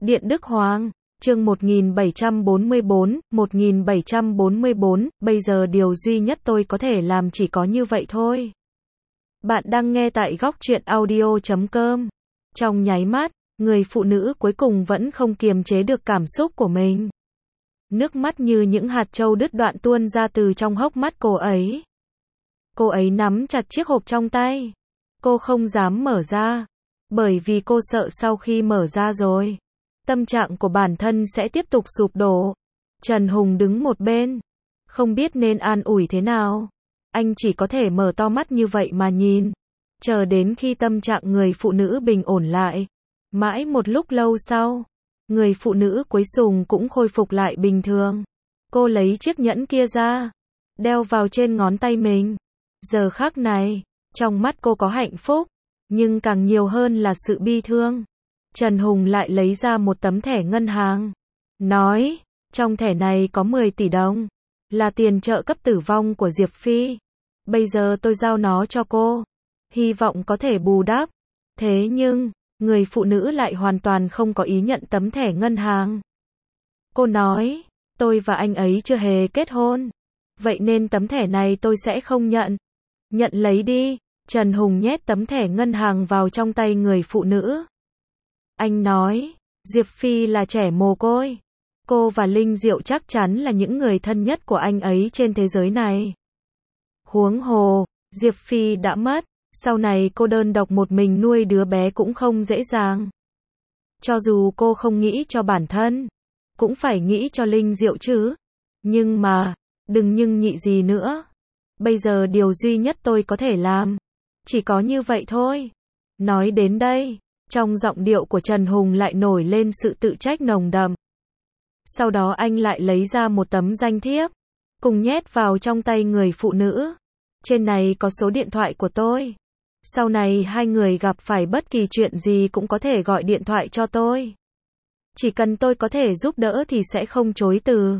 Điện Đức Hoàng, chương 1744, bây giờ điều duy nhất tôi có thể làm chỉ có như vậy thôi. Bạn đang nghe tại góc truyện audio.com. Trong nháy mắt, người phụ nữ cuối cùng vẫn không kiềm chế được cảm xúc của mình. Nước mắt như những hạt trâu đứt đoạn tuôn ra từ trong hốc mắt cô ấy. Cô ấy nắm chặt chiếc hộp trong tay. Cô không dám mở ra, bởi vì cô sợ sau khi mở ra rồi, tâm trạng của bản thân sẽ tiếp tục sụp đổ. Trần Hùng đứng một bên, không biết nên an ủi thế nào. Anh chỉ có thể mở to mắt như vậy mà nhìn, chờ đến khi tâm trạng người phụ nữ bình ổn lại. Mãi một lúc lâu sau, người phụ nữ cuối cùng cũng khôi phục lại bình thường. Cô lấy chiếc nhẫn kia ra, đeo vào trên ngón tay mình. Giờ khắc này, trong mắt cô có hạnh phúc, nhưng càng nhiều hơn là sự bi thương. Trần Hùng lại lấy ra một tấm thẻ ngân hàng, nói, trong thẻ này có 10 tỷ đồng, là tiền trợ cấp tử vong của Diệp Phi. Bây giờ tôi giao nó cho cô, hy vọng có thể bù đắp. Thế nhưng, người phụ nữ lại hoàn toàn không có ý nhận tấm thẻ ngân hàng. Cô nói, tôi và anh ấy chưa hề kết hôn, vậy nên tấm thẻ này tôi sẽ không nhận. Nhận lấy đi. Trần Hùng nhét tấm thẻ ngân hàng vào trong tay người phụ nữ. Anh nói, Diệp Phi là trẻ mồ côi. Cô và Linh Diệu chắc chắn là những người thân nhất của anh ấy trên thế giới này. Huống hồ, Diệp Phi đã mất, sau này cô đơn độc một mình nuôi đứa bé cũng không dễ dàng. Cho dù cô không nghĩ cho bản thân, cũng phải nghĩ cho Linh Diệu chứ. Nhưng mà, đừng nhưng nhị gì nữa. Bây giờ điều duy nhất tôi có thể làm, chỉ có như vậy thôi. Nói đến đây, trong giọng điệu của Trần Hùng lại nổi lên sự tự trách nồng đậm. Sau đó anh lại lấy ra một tấm danh thiếp, cùng nhét vào trong tay người phụ nữ. Trên này có số điện thoại của tôi. Sau này hai người gặp phải bất kỳ chuyện gì cũng có thể gọi điện thoại cho tôi. Chỉ cần tôi có thể giúp đỡ thì sẽ không chối từ.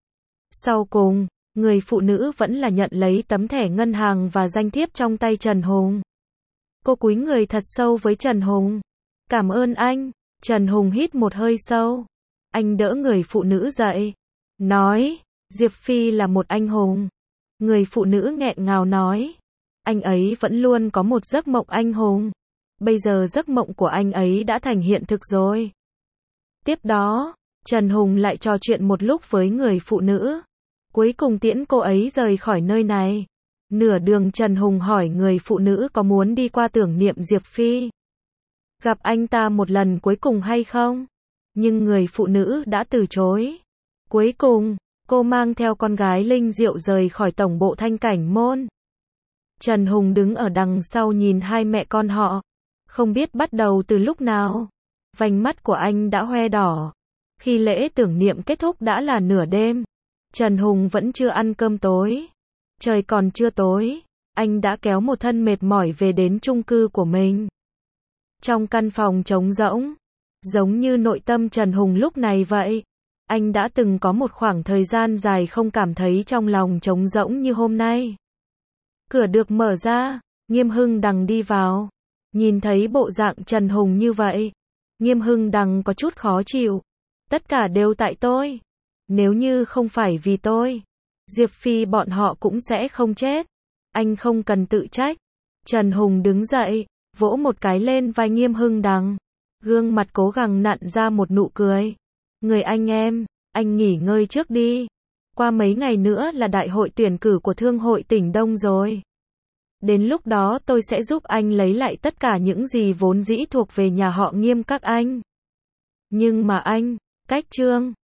Sau cùng, người phụ nữ vẫn là nhận lấy tấm thẻ ngân hàng và danh thiếp trong tay Trần Hùng. Cô cúi người thật sâu với Trần Hùng. Cảm ơn anh. Trần Hùng hít một hơi sâu. Anh đỡ người phụ nữ dậy, nói, Diệp Phi là một anh hùng. Người phụ nữ nghẹn ngào nói, anh ấy vẫn luôn có một giấc mộng anh hùng. Bây giờ giấc mộng của anh ấy đã thành hiện thực rồi. Tiếp đó, Trần Hùng lại trò chuyện một lúc với người phụ nữ. Cuối cùng tiễn cô ấy rời khỏi nơi này. Nửa đường Trần Hùng hỏi người phụ nữ có muốn đi qua tưởng niệm Diệp Phi, gặp anh ta một lần cuối cùng hay không? Nhưng người phụ nữ đã từ chối. Cuối cùng, cô mang theo con gái Linh Diệu rời khỏi tổng bộ Thanh Cảnh Môn. Trần Hùng đứng ở đằng sau nhìn hai mẹ con họ. Không biết bắt đầu từ lúc nào, vành mắt của anh đã hoe đỏ. Khi lễ tưởng niệm kết thúc đã là nửa đêm. Trần Hùng vẫn chưa ăn cơm tối. Trời còn chưa tối, anh đã kéo một thân mệt mỏi về đến chung cư của mình. Trong căn phòng trống rỗng, giống như nội tâm Trần Hùng lúc này vậy. Anh đã từng có một khoảng thời gian dài không cảm thấy trong lòng trống rỗng như hôm nay. Cửa được mở ra, Nghiêm Hưng Đằng đi vào. Nhìn thấy bộ dạng Trần Hùng như vậy, Nghiêm Hưng Đằng có chút khó chịu. Tất cả đều tại tôi. Nếu như không phải vì tôi, Diệp Phi bọn họ cũng sẽ không chết. Anh không cần tự trách. Trần Hùng đứng dậy, vỗ một cái lên vai Nghiêm Hưng Đằng. Gương mặt cố gắng nặn ra một nụ cười. Người anh em, anh nghỉ ngơi trước đi. Qua mấy ngày nữa là đại hội tuyển cử của Thương hội tỉnh Đông rồi. Đến lúc đó tôi sẽ giúp anh lấy lại tất cả những gì vốn dĩ thuộc về nhà họ Nghiêm các anh. Nhưng mà anh, cách Trương